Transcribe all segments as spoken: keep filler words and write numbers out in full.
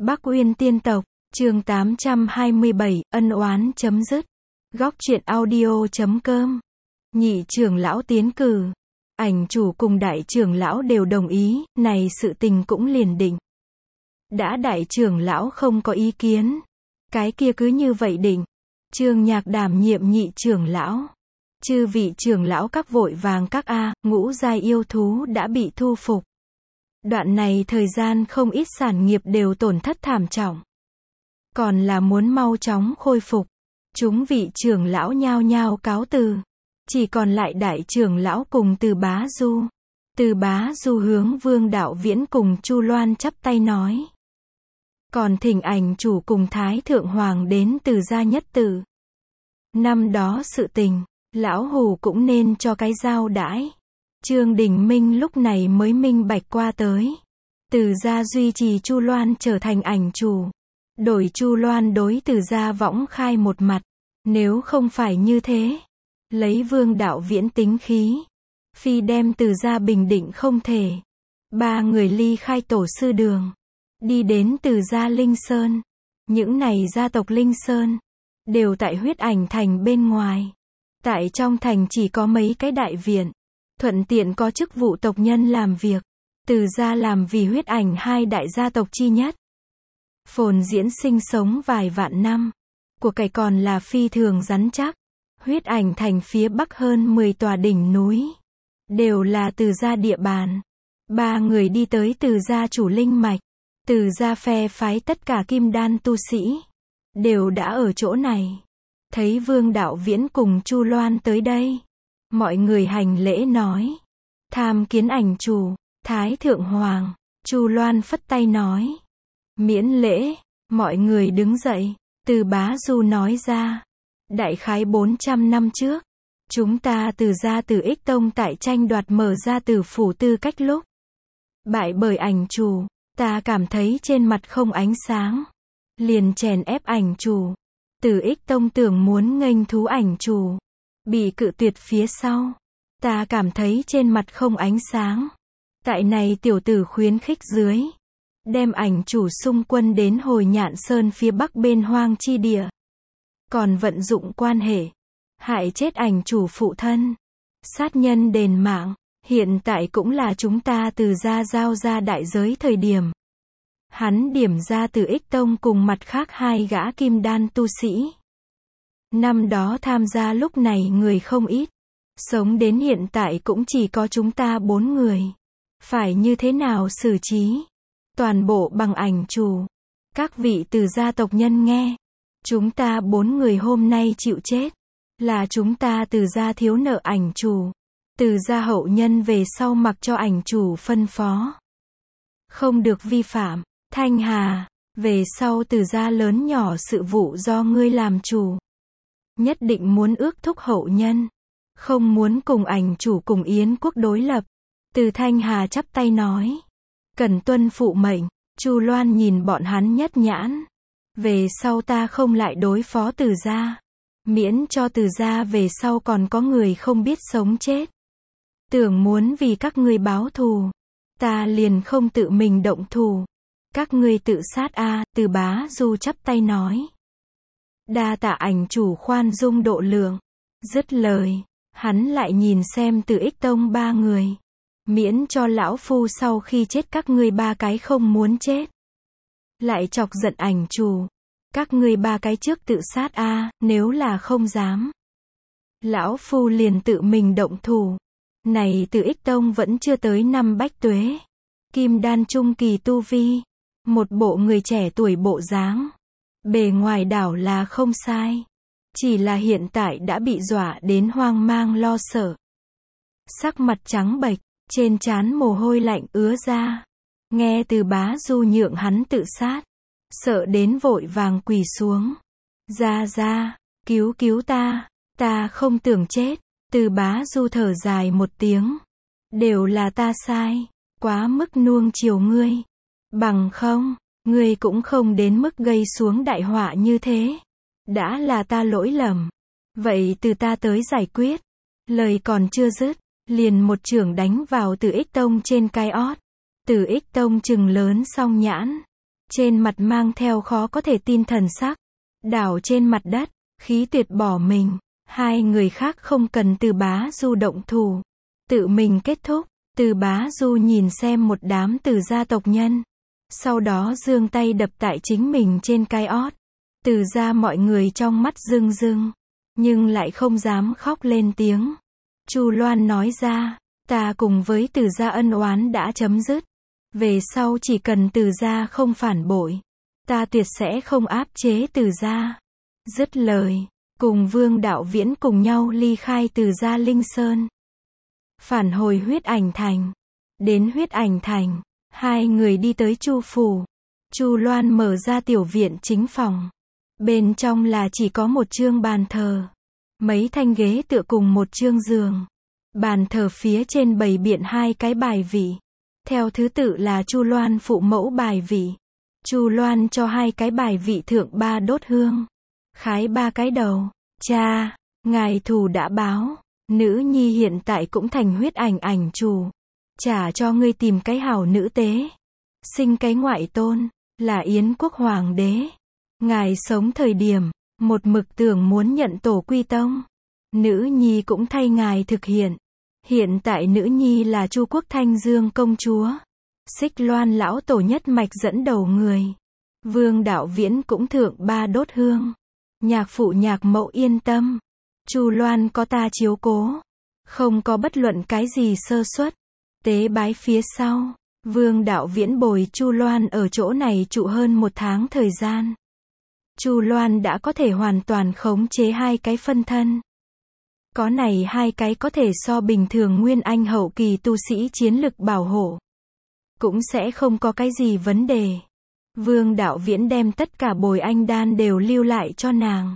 Bắc Uyên tiên tộc, chương tám trăm hai mươi bảy, ân oán chấm dứt. Góc truyện audio chấm com. Nhị trưởng lão tiến cử. Ảnh chủ cùng đại trưởng lão đều đồng ý, này sự tình cũng liền định. Đã đại trưởng lão không có ý kiến, cái kia cứ như vậy định. Trương Nhạc đảm nhiệm nhị trưởng lão. Chư vị trưởng lão các vội vàng các a, ngũ giai yêu thú đã bị thu phục. Đoạn này thời gian không ít sản nghiệp đều tổn thất thảm trọng. Còn là muốn mau chóng khôi phục. Chúng vị trưởng lão nhao nhao cáo từ. Chỉ còn lại đại trưởng lão cùng Từ Bá Du. Từ Bá Du hướng Vương Đạo Viễn cùng Chu Loan chắp tay nói. Còn thỉnh ảnh chủ cùng Thái Thượng Hoàng đến Từ gia nhất tử. Năm đó sự tình, lão hù cũng nên cho cái giao đãi. Trương Đình Minh lúc này mới minh bạch qua tới. Từ gia duy trì Chu Loan trở thành ảnh chủ. Đổi Chu Loan đối Từ gia võng khai một mặt. Nếu không phải như thế, lấy Vương Đạo Viễn tính khí, phi đem Từ gia bình định không thể. Ba người ly khai tổ sư đường, đi đến Từ gia Linh Sơn. Những này gia tộc Linh Sơn, đều tại huyết ảnh thành bên ngoài. Tại trong thành chỉ có mấy cái đại viện, thuận tiện có chức vụ tộc nhân làm việc. Từ gia làm vì huyết ảnh hai đại gia tộc chi nhất. Phồn diễn sinh sống vài vạn năm. Của cải còn là phi thường rắn chắc. Huyết ảnh thành phía bắc hơn mười tòa đỉnh núi. Đều là Từ gia địa bàn. Ba người đi tới Từ gia chủ linh mạch. Từ gia phe phái tất cả kim đan tu sĩ. Đều đã ở chỗ này. Thấy Vương Đạo Viễn cùng Chu Loan tới đây. Mọi người hành lễ nói. Tham kiến ảnh chủ, Thái Thượng Hoàng. Chu Loan phất tay nói. Miễn lễ, mọi người đứng dậy. Từ Bá Du nói ra. Đại khái bốn trăm năm trước, chúng ta Từ gia Từ Ích Tông tại tranh đoạt mở ra Từ phủ tư cách lúc. Bại bởi ảnh chủ, ta cảm thấy trên mặt không ánh sáng. Liền chèn ép ảnh chủ. Từ Ích Tông tưởng muốn nghênh thú ảnh chủ. Bị cự tuyệt phía sau. Ta cảm thấy trên mặt không ánh sáng. Tại này tiểu tử khuyến khích dưới. Đem ảnh chủ xung quân đến Hồi Nhạn Sơn phía bắc bên hoang chi địa. Còn vận dụng quan hệ. Hại chết ảnh chủ phụ thân. Sát nhân đền mạng. Hiện tại cũng là chúng ta Từ gia giao ra đại giới thời điểm. Hắn điểm ra Từ Ích Tông cùng mặt khác hai gã kim đan tu sĩ. Năm đó tham gia lúc này người không ít. Sống đến hiện tại cũng chỉ có chúng ta bốn người. Phải như thế nào xử trí? Toàn bộ bằng ảnh chủ. Các vị Từ gia tộc nhân nghe. Chúng ta bốn người hôm nay chịu chết. Là chúng ta Từ gia thiếu nợ ảnh chủ. Từ gia hậu nhân về sau mặc cho ảnh chủ phân phó. Không được vi phạm. Thanh Hà, về sau Từ gia lớn nhỏ sự vụ do ngươi làm chủ. Nhất định muốn ước thúc hậu nhân. Không muốn cùng ảnh chủ cùng Yến quốc đối lập. Từ Thanh Hà chắp tay nói. Cần tuân phụ mệnh. Chu Loan nhìn bọn hắn nhất nhãn. Về sau ta không lại đối phó Từ gia. Miễn cho Từ gia về sau còn có người không biết sống chết. Tưởng muốn vì các ngươi báo thù. Ta liền không tự mình động thủ. Các ngươi tự sát a. À, Từ Bá Du chắp tay nói. Đa tạ ảnh chủ khoan dung độ lượng. Dứt lời, hắn lại nhìn xem Từ Ích Tông ba người. Miễn cho lão phu sau khi chết các ngươi ba cái không muốn chết. Lại chọc giận ảnh chủ. Các ngươi ba cái trước tự sát a. À, nếu là không dám. Lão phu liền tự mình động thủ. Này Từ Ích Tông vẫn chưa tới năm bách tuế. Kim đan trung kỳ tu vi. Một bộ người trẻ tuổi bộ dáng. Bề ngoài đảo là không sai. Chỉ là hiện tại đã bị dọa đến hoang mang lo sợ. Sắc mặt trắng bệch, trên trán mồ hôi lạnh ứa ra. Nghe Từ Bá Du nhượng hắn tự sát. Sợ đến vội vàng quỳ xuống. Ra ra, cứu cứu ta, ta không tưởng chết. Từ Bá Du thở dài một tiếng. Đều là ta sai, quá mức nuông chiều ngươi. Bằng không, ngươi cũng không đến mức gây xuống đại họa như thế. Đã là ta lỗi lầm. Vậy từ ta tới giải quyết. Lời còn chưa dứt, liền một chưởng đánh vào Từ Ích Tông trên cái ót. Từ Ích Tông trừng lớn song nhãn. trên mặt mang theo khó có thể tin thần sắc. Đảo trên mặt đất, khí tuyệt bỏ mình. Hai người khác không cần Từ Bá Du động thủ. Tự mình kết thúc. Từ Bá Du nhìn xem một đám Từ gia tộc nhân. Sau đó giương tay đập tại chính mình trên cái ót. Từ gia mọi người trong mắt rưng rưng. Nhưng lại không dám khóc lên tiếng. Chu Loan nói ra, ta cùng với Từ gia ân oán đã chấm dứt. Về sau chỉ cần Từ gia không phản bội, ta tuyệt sẽ không áp chế Từ gia. Dứt lời, cùng Vương Đạo Viễn cùng nhau ly khai Từ gia Linh Sơn. Phản hồi Huyết Ảnh Thành. Đến Huyết Ảnh Thành, hai người đi tới Chu phủ. Chu Loan mở ra tiểu viện chính phòng. Bên trong là chỉ có một chương bàn thờ, mấy thanh ghế tựa cùng một chương giường. Bàn thờ phía trên bày biện hai cái bài vị. Theo thứ tự là Chu Loan phụ mẫu bài vị. Chu Loan cho hai cái bài vị thượng ba đốt hương. Khái ba cái đầu. Cha, ngài thù đã báo. Nữ nhi hiện tại cũng thành huyết ảnh ảnh chủ. Trả cho ngươi tìm cái hảo nữ tế. Sinh cái ngoại tôn, là Yến quốc hoàng đế. Ngài sống thời điểm, một mực tưởng muốn nhận tổ quy tông. Nữ nhi cũng thay ngài thực hiện. Hiện tại nữ nhi là Chu quốc Thanh Dương công chúa. Xích Loan lão tổ nhất mạch dẫn đầu người. Vương Đạo Viễn cũng thượng ba đốt hương. Nhạc phụ nhạc mẫu yên tâm. Chu Loan có ta chiếu cố. Không có bất luận cái gì sơ suất. Tế bái phía sau, Vương Đạo Viễn bồi Chu Loan ở chỗ này trụ hơn một tháng thời gian. Chu Loan đã có thể hoàn toàn khống chế hai cái phân thân. Có này hai cái có thể so bình thường nguyên anh hậu kỳ tu sĩ chiến lực bảo hộ. Cũng sẽ không có cái gì vấn đề. Vương Đạo Viễn đem tất cả bồi anh đan đều lưu lại cho nàng.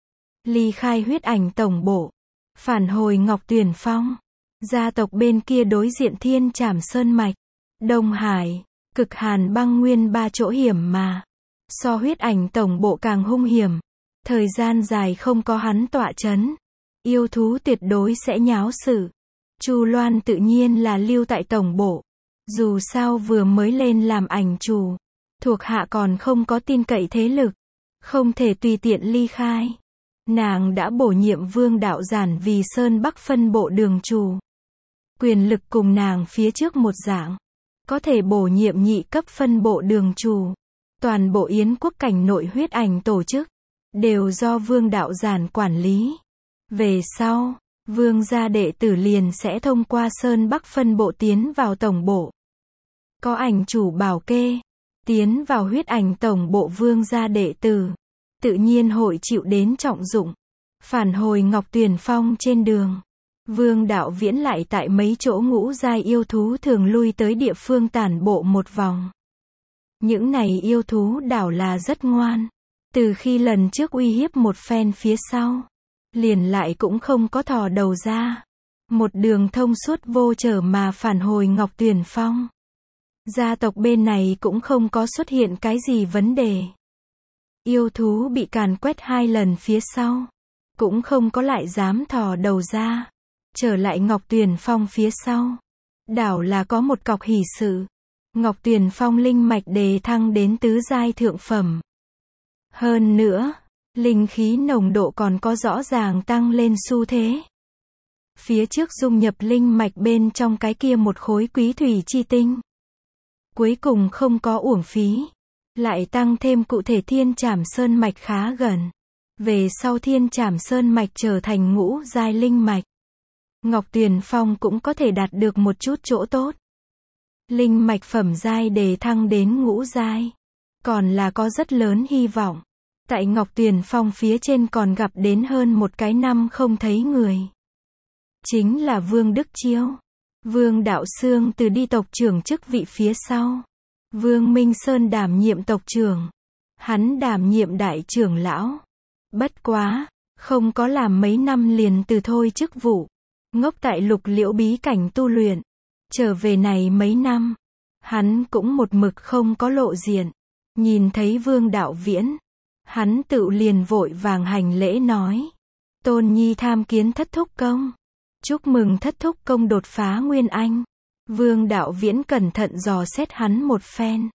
Ly khai Huyết Ảnh tổng bộ. Phản hồi Ngọc Tuyền Phong. Gia tộc bên kia đối diện Thiên Trảm Sơn Mạch. Đông Hải. Cực hàn băng nguyên ba chỗ hiểm mà. So Huyết Ảnh tổng bộ càng hung hiểm. Thời gian dài không có hắn tọa chấn. Yêu thú tuyệt đối sẽ nháo sự. Chu Loan tự nhiên là lưu tại tổng bộ. Dù sao vừa mới lên làm ảnh chủ. Thuộc hạ còn không có tin cậy thế lực. Không thể tùy tiện ly khai. Nàng đã bổ nhiệm Vương Đạo Giản vì Sơn Bắc phân bộ đường chủ. Quyền lực cùng nàng phía trước một dạng. Có thể bổ nhiệm nhị cấp phân bộ đường chủ. Toàn bộ Yến quốc cảnh nội huyết ảnh tổ chức. Đều do Vương Đạo Giản quản lý. Về sau, Vương gia đệ tử liền sẽ thông qua Sơn Bắc phân bộ tiến vào tổng bộ. Có ảnh chủ bảo kê. Tiến vào huyết ảnh tổng bộ Vương gia đệ tử. Tự nhiên hội chịu đến trọng dụng. Phản hồi Ngọc Tuyền Phong trên đường. Vương Đạo Viễn lại tại mấy chỗ ngũ giai yêu thú thường lui tới địa phương tản bộ một vòng. Những này yêu thú đảo là rất ngoan. Từ khi lần trước uy hiếp một phen phía sau. Liền lại cũng không có thò đầu ra. Một đường thông suốt vô trở mà phản hồi Ngọc Tuyền Phong. Gia tộc bên này cũng không có xuất hiện cái gì vấn đề. Yêu thú bị càn quét hai lần phía sau. Cũng không có lại dám thò đầu ra. Trở lại Ngọc Tuyền Phong phía sau. Đảo là có một cọc hỷ sự. Ngọc Tuyền Phong linh mạch đề thăng đến tứ giai thượng phẩm. Hơn nữa, linh khí nồng độ còn có rõ ràng tăng lên xu thế. Phía trước dung nhập linh mạch bên trong cái kia một khối quý thủy chi tinh. Cuối cùng không có uổng phí. Lại tăng thêm cụ thể Thiên Trảm Sơn Mạch khá gần. Về sau Thiên Trảm Sơn Mạch trở thành ngũ giai linh mạch. Ngọc Tuyền Phong cũng có thể đạt được một chút chỗ tốt. Linh mạch phẩm giai đề thăng đến ngũ giai. Còn là có rất lớn hy vọng. Tại Ngọc Tuyền Phong phía trên còn gặp đến hơn một cái năm không thấy người. Chính là Vương Đức Chiêu. Vương Đạo Sương từ đi tộc trưởng chức vị phía sau. Vương Minh Sơn đảm nhiệm tộc trưởng. Hắn đảm nhiệm đại trưởng lão. Bất quá, không có làm mấy năm liền từ thôi chức vụ. Ngốc tại Lục Liễu bí cảnh tu luyện. Trở về này mấy năm. Hắn cũng một mực không có lộ diện. Nhìn thấy Vương Đạo Viễn. Hắn tự liền vội vàng hành lễ nói. Tôn nhi tham kiến thất thúc công. Chúc mừng thất thúc công đột phá nguyên anh. Vương Đạo Viễn cẩn thận dò xét hắn một phen.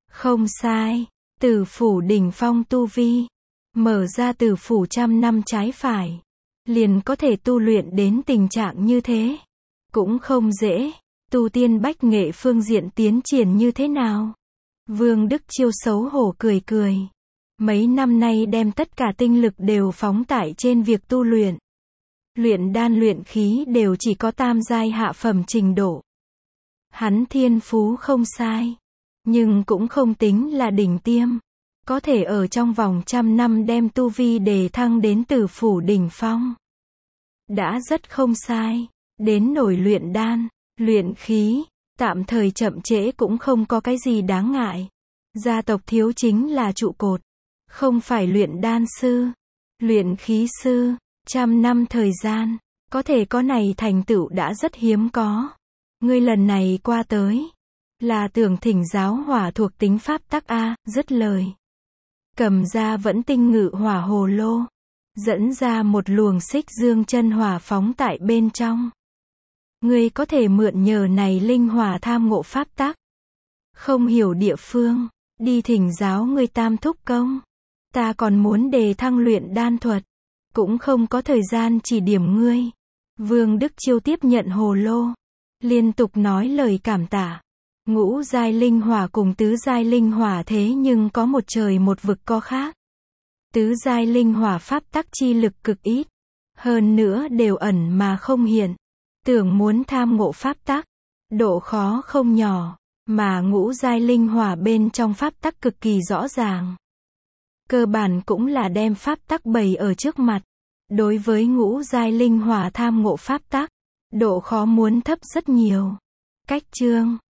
Không sai, Tử Phủ đỉnh phong tu vi. Mở ra Tử Phủ trăm năm trái phải. Liền có thể tu luyện đến tình trạng như thế. Cũng không dễ. Tu tiên bách nghệ phương diện tiến triển như thế nào? Vương Đức Chiêu xấu hổ cười cười. Mấy năm nay đem tất cả tinh lực đều phóng tại trên việc tu luyện. Luyện đan luyện khí đều chỉ có tam giai hạ phẩm trình độ. Hắn thiên phú không sai. Nhưng cũng không tính là đỉnh tiêm. Có thể ở trong vòng trăm năm đem tu vi đề thăng đến Tử Phủ đỉnh phong. Đã rất không sai. Đến nổi luyện đan, luyện khí, tạm thời chậm trễ cũng không có cái gì đáng ngại. Gia tộc thiếu chính là trụ cột. Không phải luyện đan sư, luyện khí sư, trăm năm thời gian, có thể có này thành tựu đã rất hiếm có. Ngươi lần này qua tới, là tưởng thỉnh giáo hỏa thuộc tính pháp tắc a, dứt lời. Cầm ra vẫn tinh ngự hỏa hồ lô, dẫn ra một luồng xích dương chân hỏa phóng tại bên trong. Ngươi có thể mượn nhờ này linh hỏa tham ngộ pháp tắc. Không hiểu địa phương, đi thỉnh giáo ngươi tam thúc công. Ta còn muốn đề thăng luyện đan thuật, cũng không có thời gian chỉ điểm ngươi. Vương Đức Chiêu tiếp nhận hồ lô, liên tục nói lời cảm tạ. Ngũ giai linh hỏa cùng tứ giai linh hỏa thế nhưng có một trời một vực có khác. Tứ giai linh hỏa pháp tắc chi lực cực ít, hơn nữa đều ẩn mà không hiện. Tưởng muốn tham ngộ pháp tắc, độ khó không nhỏ, mà ngũ giai linh hỏa bên trong pháp tắc cực kỳ rõ ràng. Cơ bản cũng là đem pháp tắc bày ở trước mặt. Đối với ngũ giai linh hỏa tham ngộ pháp tắc, độ khó muốn thấp rất nhiều. Cách chương